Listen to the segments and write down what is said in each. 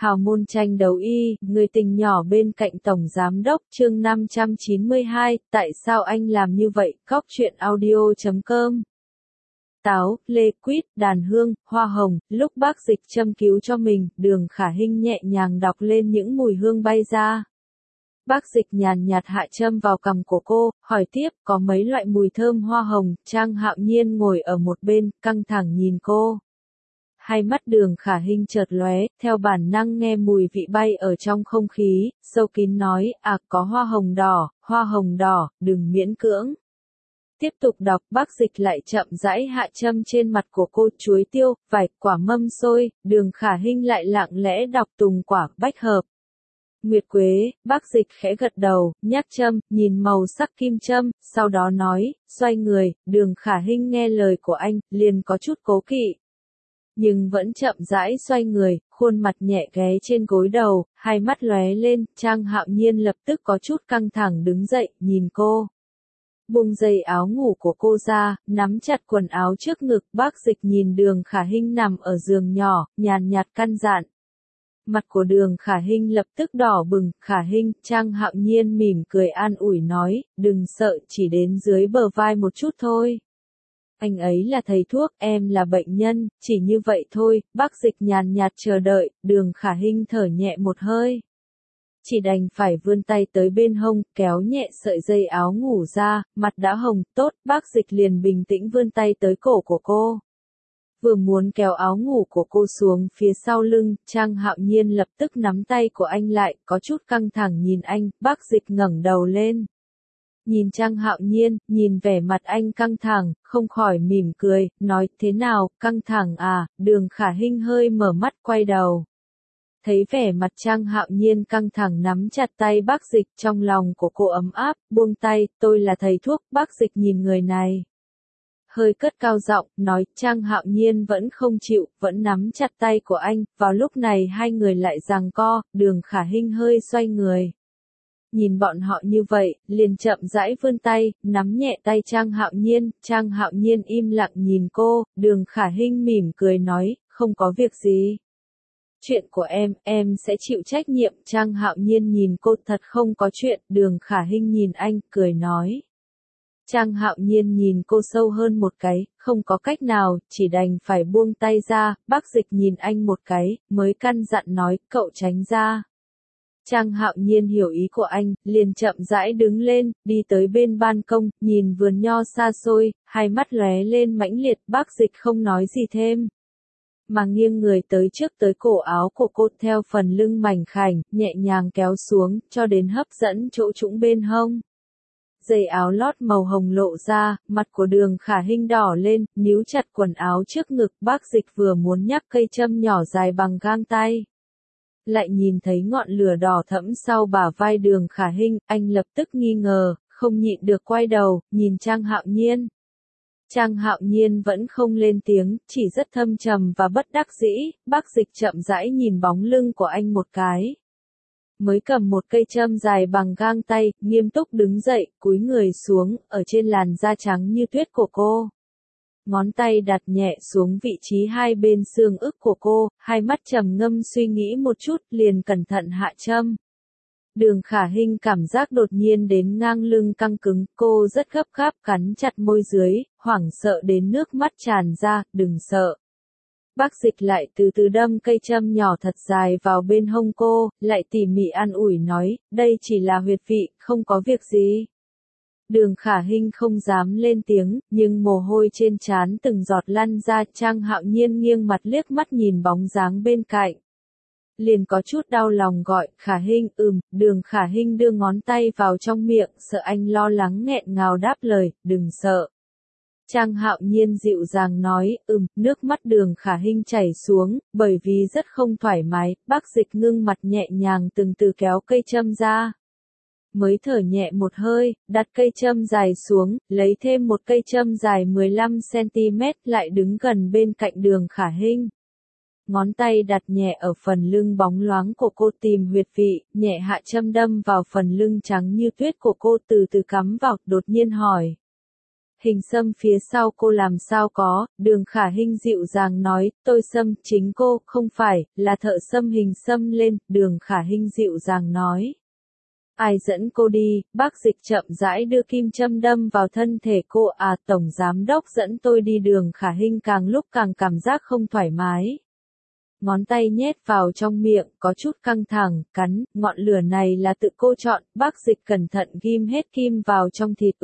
Hào môn tranh đấu y, người tình nhỏ bên cạnh Tổng Giám đốc chương 592, tại sao anh làm như vậy, Cóc truyện audio.com. Táo, lê quýt, đàn hương, hoa hồng, lúc bác Dịch châm cứu cho mình, Đường Khả Hinh nhẹ nhàng đọc lên những mùi hương bay ra. Bác Dịch nhàn nhạt hạ châm vào cằm của cô, hỏi tiếp, có mấy loại mùi thơm hoa hồng, Trang Hạo Nhiên ngồi ở một bên, căng thẳng nhìn cô. Hai mắt Đường Khả Hinh chợt lóe, theo bản năng nghe mùi vị bay ở trong không khí, sâu kín nói, có hoa hồng đỏ, đừng miễn cưỡng. Tiếp tục đọc, bác Dịch lại chậm rãi hạ châm trên mặt của cô, chuối tiêu, vải, quả mâm xôi, Đường Khả Hinh lại lặng lẽ đọc tùng quả, bách hợp. Nguyệt quế, bác Dịch khẽ gật đầu, nhắc châm, nhìn màu sắc kim châm, sau đó nói, xoay người, Đường Khả Hinh nghe lời của anh, liền có chút cố kỵ. Nhưng vẫn chậm rãi xoay người, khuôn mặt nhẹ ghé trên gối đầu, hai mắt lóe lên, Trang Hạo Nhiên lập tức có chút căng thẳng đứng dậy, nhìn cô. Buông dây áo ngủ của cô ra, nắm chặt quần áo trước ngực, bác Dịch nhìn Đường Khả Hinh nằm ở giường nhỏ, nhàn nhạt căn dặn. Mặt của Đường Khả Hinh lập tức đỏ bừng, Khả Hinh, Trang Hạo Nhiên mỉm cười an ủi nói, đừng sợ, chỉ đến dưới bờ vai một chút thôi. Anh ấy là thầy thuốc, em là bệnh nhân, chỉ như vậy thôi, bác Dịch nhàn nhạt chờ đợi, Đường Khả Hinh thở nhẹ một hơi. Chỉ đành phải vươn tay tới bên hông, kéo nhẹ sợi dây áo ngủ ra, mặt đã hồng, tốt, bác Dịch liền bình tĩnh vươn tay tới cổ của cô. Vừa muốn kéo áo ngủ của cô xuống phía sau lưng, Trang Hạo Nhiên lập tức nắm tay của anh lại, có chút căng thẳng nhìn anh, bác Dịch ngẩng đầu lên. Nhìn Trang Hạo Nhiên, nhìn vẻ mặt anh căng thẳng, không khỏi mỉm cười, nói, thế nào, căng thẳng à, Đường Khả Hinh hơi mở mắt quay đầu. Thấy vẻ mặt Trang Hạo Nhiên căng thẳng nắm chặt tay bác Dịch, trong lòng của cô ấm áp, buông tay, tôi là thầy thuốc, bác Dịch nhìn người này. Hơi cất cao giọng, nói, Trang Hạo Nhiên vẫn không chịu, vẫn nắm chặt tay của anh, vào lúc này hai người lại giằng co, Đường Khả Hinh hơi xoay người. Nhìn bọn họ như vậy, liền chậm rãi vươn tay, nắm nhẹ tay Trang Hạo Nhiên im lặng nhìn cô, Đường Khả Hinh mỉm cười nói, không có việc gì. Chuyện của em sẽ chịu trách nhiệm, Trang Hạo Nhiên nhìn cô, thật không có chuyện, Đường Khả Hinh nhìn anh, cười nói. Trang Hạo Nhiên nhìn cô sâu hơn một cái, không có cách nào, chỉ đành phải buông tay ra, bác Dịch nhìn anh một cái, mới căn dặn nói, cậu tránh ra. Trang Hạo Nhiên hiểu ý của anh, liền chậm rãi đứng lên, đi tới bên ban công, nhìn vườn nho xa xôi, hai mắt lóe lên mãnh liệt, bác Dịch không nói gì thêm. Mà nghiêng người tới trước tới cổ áo của cô theo phần lưng mảnh khảnh, nhẹ nhàng kéo xuống, cho đến hấp dẫn chỗ trũng bên hông. Dây áo lót màu hồng lộ ra, mặt của Đường Khả Hinh đỏ lên, níu chặt quần áo trước ngực, bác Dịch vừa muốn nhắc cây châm nhỏ dài bằng gang tay. Lại nhìn thấy ngọn lửa đỏ thẫm sau bả vai Đường Khả Hinh, anh lập tức nghi ngờ, không nhịn được quay đầu, nhìn Trang Hạo Nhiên. Trang Hạo Nhiên vẫn không lên tiếng, chỉ rất thâm trầm và bất đắc dĩ, bác Dịch chậm rãi nhìn bóng lưng của anh một cái. Mới cầm một cây châm dài bằng gang tay, nghiêm túc đứng dậy, cúi người xuống, ở trên làn da trắng như tuyết của cô. Ngón tay đặt nhẹ xuống vị trí hai bên xương ức của cô, hai mắt trầm ngâm suy nghĩ một chút, liền cẩn thận hạ châm. Đường Khả Hinh cảm giác đột nhiên đến ngang lưng căng cứng, cô rất gấp gáp cắn chặt môi dưới, hoảng sợ đến nước mắt tràn ra, đừng sợ. Bác Dịch lại từ từ đâm cây châm nhỏ thật dài vào bên hông cô, lại tỉ mỉ an ủi nói, đây chỉ là huyệt vị, không có việc gì. Đường Khả Hinh không dám lên tiếng, nhưng mồ hôi trên trán từng giọt lăn ra, Trang Hạo Nhiên nghiêng mặt liếc mắt nhìn bóng dáng bên cạnh. Liền có chút đau lòng gọi, Khả Hinh, Đường Khả Hinh đưa ngón tay vào trong miệng, sợ anh lo lắng nghẹn ngào đáp lời, đừng sợ. Trang Hạo Nhiên dịu dàng nói, nước mắt Đường Khả Hinh chảy xuống, bởi vì rất không thoải mái, bác Dịch ngưng mặt nhẹ nhàng từng từ kéo cây châm ra. Mới thở nhẹ một hơi, đặt cây châm dài xuống, lấy thêm một cây châm dài 15cm lại đứng gần bên cạnh Đường Khả Hinh. Ngón tay đặt nhẹ ở phần lưng bóng loáng của cô tìm huyệt vị, nhẹ hạ châm đâm vào phần lưng trắng như tuyết của cô từ từ cắm vào, đột nhiên hỏi. Hình Sâm phía sau cô làm sao có, Đường Khả Hinh dịu dàng nói, tôi Sâm, chính cô, không phải, là thợ Sâm. Hình Sâm lên, Đường Khả Hinh dịu dàng nói. Ai dẫn cô đi, bác Dịch chậm rãi đưa kim châm đâm vào thân thể cô. À, Tổng Giám Đốc dẫn tôi đi. Đường Khả Hinh càng lúc càng cảm giác không thoải mái. Ngón tay nhét vào trong miệng, có chút căng thẳng, cắn, ngọn lửa này là tự cô chọn. Bác Dịch cẩn thận ghim hết kim vào trong thịt.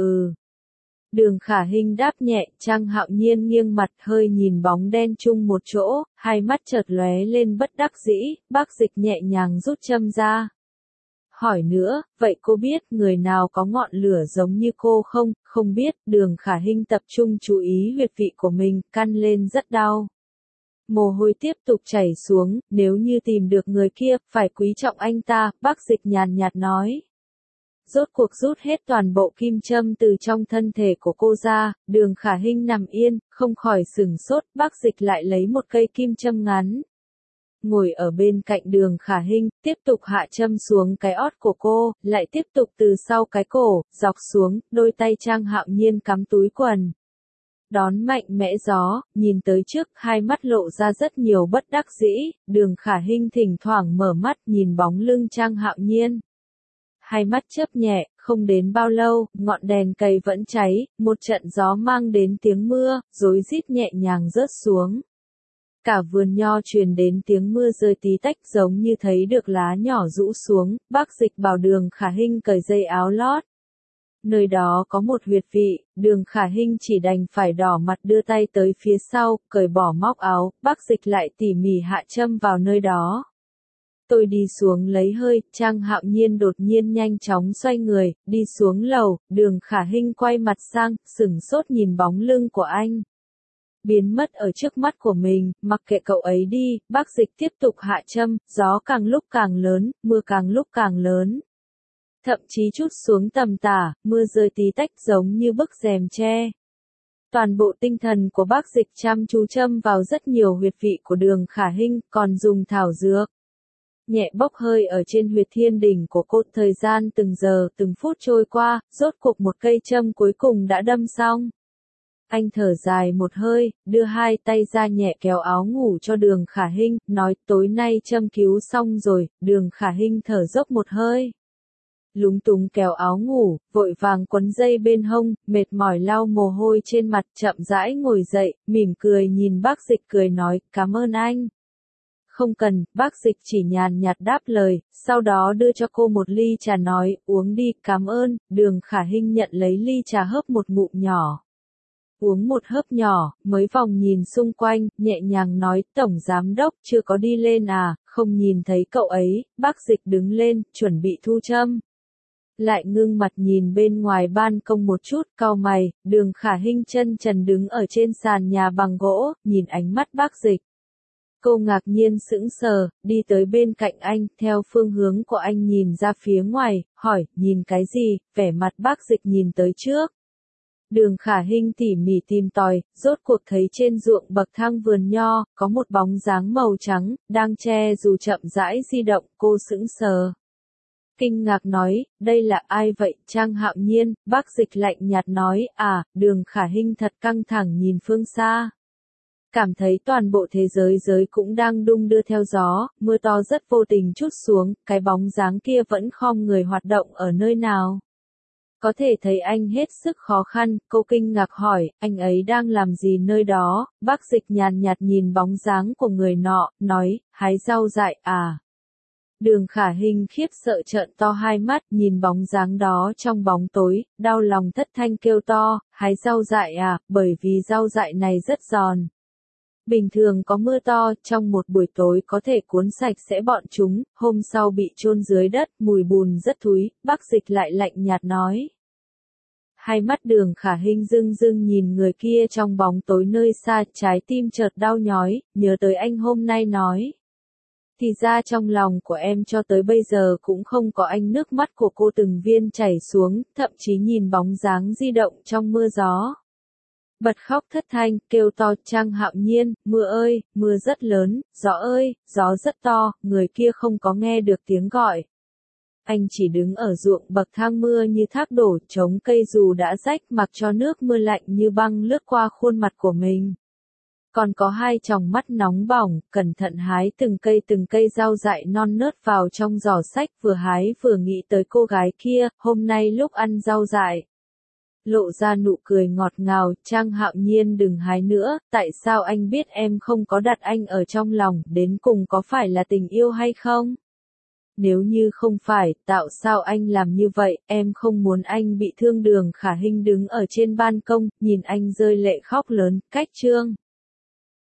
Đường Khả Hinh đáp nhẹ. Trang Hạo Nhiên nghiêng mặt hơi nhìn bóng đen chung một chỗ, hai mắt chợt lóe lên bất đắc dĩ. Bác Dịch nhẹ nhàng rút châm ra. Hỏi nữa, vậy cô biết người nào có ngọn lửa giống như cô không? Không biết. Đường Khả Hinh tập trung chú ý huyệt vị của mình, căn lên rất đau. Mồ hôi tiếp tục chảy xuống. Nếu như tìm được người kia, phải quý trọng anh ta. Bác Dịch nhàn nhạt nói. Rốt cuộc rút hết toàn bộ kim châm từ trong thân thể của cô ra. Đường Khả Hinh nằm yên, không khỏi sửng sốt. Bác Dịch lại lấy một cây kim châm ngắn. Ngồi ở bên cạnh Đường Khả Hinh, tiếp tục hạ châm xuống cái ót của cô, lại tiếp tục từ sau cái cổ, dọc xuống. Đôi tay Trang Hạo Nhiên cắm túi quần. Đón mạnh mẽ gió, nhìn tới trước, hai mắt lộ ra rất nhiều bất đắc dĩ. Đường Khả Hinh thỉnh thoảng mở mắt nhìn bóng lưng Trang Hạo Nhiên. Hai mắt chớp nhẹ, không đến bao lâu, ngọn đèn cầy vẫn cháy, một trận gió mang đến tiếng mưa, rối rít nhẹ nhàng rớt xuống. Cả vườn nho truyền đến tiếng mưa rơi tí tách, giống như thấy được lá nhỏ rũ xuống. Bác Dịch bảo Đường Khả Hinh cởi dây áo lót. Nơi đó có một huyệt vị, Đường Khả Hinh chỉ đành phải đỏ mặt đưa tay tới phía sau, cởi bỏ móc áo. Bác Dịch lại tỉ mỉ hạ châm vào nơi đó. Tôi đi xuống lấy hơi. Trang Hạo Nhiên đột nhiên nhanh chóng xoay người, đi xuống lầu. Đường Khả Hinh quay mặt sang, sửng sốt nhìn bóng lưng của anh. Biến mất ở trước mắt của mình. Mặc kệ cậu ấy đi. Bác Dịch tiếp tục hạ châm. Gió càng lúc càng lớn, mưa càng lúc càng lớn. Thậm chí chút xuống tầm tả, mưa rơi tí tách giống như bức rèm tre. Toàn bộ tinh thần của bác Dịch chăm chú châm vào rất nhiều huyệt vị của Đường Khả Hinh, còn dùng thảo dược nhẹ bốc hơi ở trên huyệt thiên đỉnh của cô. Thời gian từng giờ, từng phút trôi qua, rốt cuộc một cây châm cuối cùng đã đâm xong. Anh thở dài một hơi, đưa hai tay ra nhẹ kéo áo ngủ cho Đường Khả Hinh, nói tối nay châm cứu xong rồi. Đường Khả Hinh thở dốc một hơi. Lúng túng kéo áo ngủ, vội vàng quấn dây bên hông, mệt mỏi lau mồ hôi trên mặt, chậm rãi ngồi dậy, mỉm cười nhìn bác Dịch cười nói, cảm ơn anh. Không cần, bác Dịch chỉ nhàn nhạt đáp lời, sau đó đưa cho cô một ly trà nói, uống đi, cảm ơn. Đường Khả Hinh nhận lấy ly trà hớp một ngụm nhỏ. Uống một hớp nhỏ, mới vòng nhìn xung quanh, nhẹ nhàng nói, Tổng Giám Đốc chưa có đi lên à, không nhìn thấy cậu ấy. Bác Dịch đứng lên, chuẩn bị thu châm. Lại ngưng mặt nhìn bên ngoài ban công một chút, cau mày. Đường Khả Hinh chân trần đứng ở trên sàn nhà bằng gỗ, nhìn ánh mắt bác Dịch. Cô ngạc nhiên sững sờ, đi tới bên cạnh anh, theo phương hướng của anh nhìn ra phía ngoài, hỏi, nhìn cái gì? Vẻ mặt bác Dịch nhìn tới trước. Đường Khả Hinh tỉ mỉ tìm tòi, rốt cuộc thấy trên ruộng bậc thang vườn nho, có một bóng dáng màu trắng, đang che dù chậm rãi di động. Cô sững sờ. Kinh ngạc nói, đây là ai vậy? Trang Hạo Nhiên. Bác Dịch lạnh nhạt nói, à. Đường Khả Hinh thật căng thẳng nhìn phương xa. Cảm thấy toàn bộ thế giới cũng đang đung đưa theo gió, mưa to rất vô tình trút xuống, cái bóng dáng kia vẫn khom người hoạt động ở nơi nào. Có thể thấy anh hết sức khó khăn. Cô kinh ngạc hỏi, anh ấy đang làm gì nơi đó? Bác Dịch nhàn nhạt nhìn bóng dáng của người nọ, nói, hái rau dại à. Đường Khả Hinh khiếp sợ trợn to hai mắt, nhìn bóng dáng đó trong bóng tối, đau lòng thất thanh kêu to, hái rau dại à, bởi vì rau dại này rất giòn. Bình thường có mưa to, trong một buổi tối có thể cuốn sạch sẽ bọn chúng, hôm sau bị chôn dưới đất, mùi bùn rất thúi. Bác Dịch lại lạnh nhạt nói. Hai mắt Đường Khả Hinh rưng rưng nhìn người kia trong bóng tối nơi xa, trái tim chợt đau nhói, nhớ tới anh hôm nay nói. Thì ra trong lòng của em cho tới bây giờ cũng không có anh. Nước mắt của cô từng viên chảy xuống, thậm chí nhìn bóng dáng di động trong mưa gió. Bật khóc thất thanh, kêu to. Trang Hạo Nhiên, mưa ơi, mưa rất lớn, gió ơi, gió rất to. Người kia không có nghe được tiếng gọi. anh chỉ đứng ở ruộng bậc thang mưa như thác đổ, trống cây dù đã rách mặc cho nước mưa lạnh như băng lướt qua khuôn mặt của mình. Còn có hai tròng mắt nóng bỏng, cẩn thận hái từng cây rau dại non nớt vào trong giỏ sách, vừa hái vừa nghĩ tới cô gái kia, hôm nay lúc ăn rau dại. Lộ ra nụ cười ngọt ngào, Trang Hạo Nhiên đừng hái nữa, tại sao anh biết em không có đặt anh ở trong lòng, đến cùng có phải là tình yêu hay không? Nếu như không phải, tại sao anh làm như vậy, em không muốn anh bị thương. Đường Khả Hinh đứng ở trên ban công, nhìn anh rơi lệ khóc lớn, cách Trương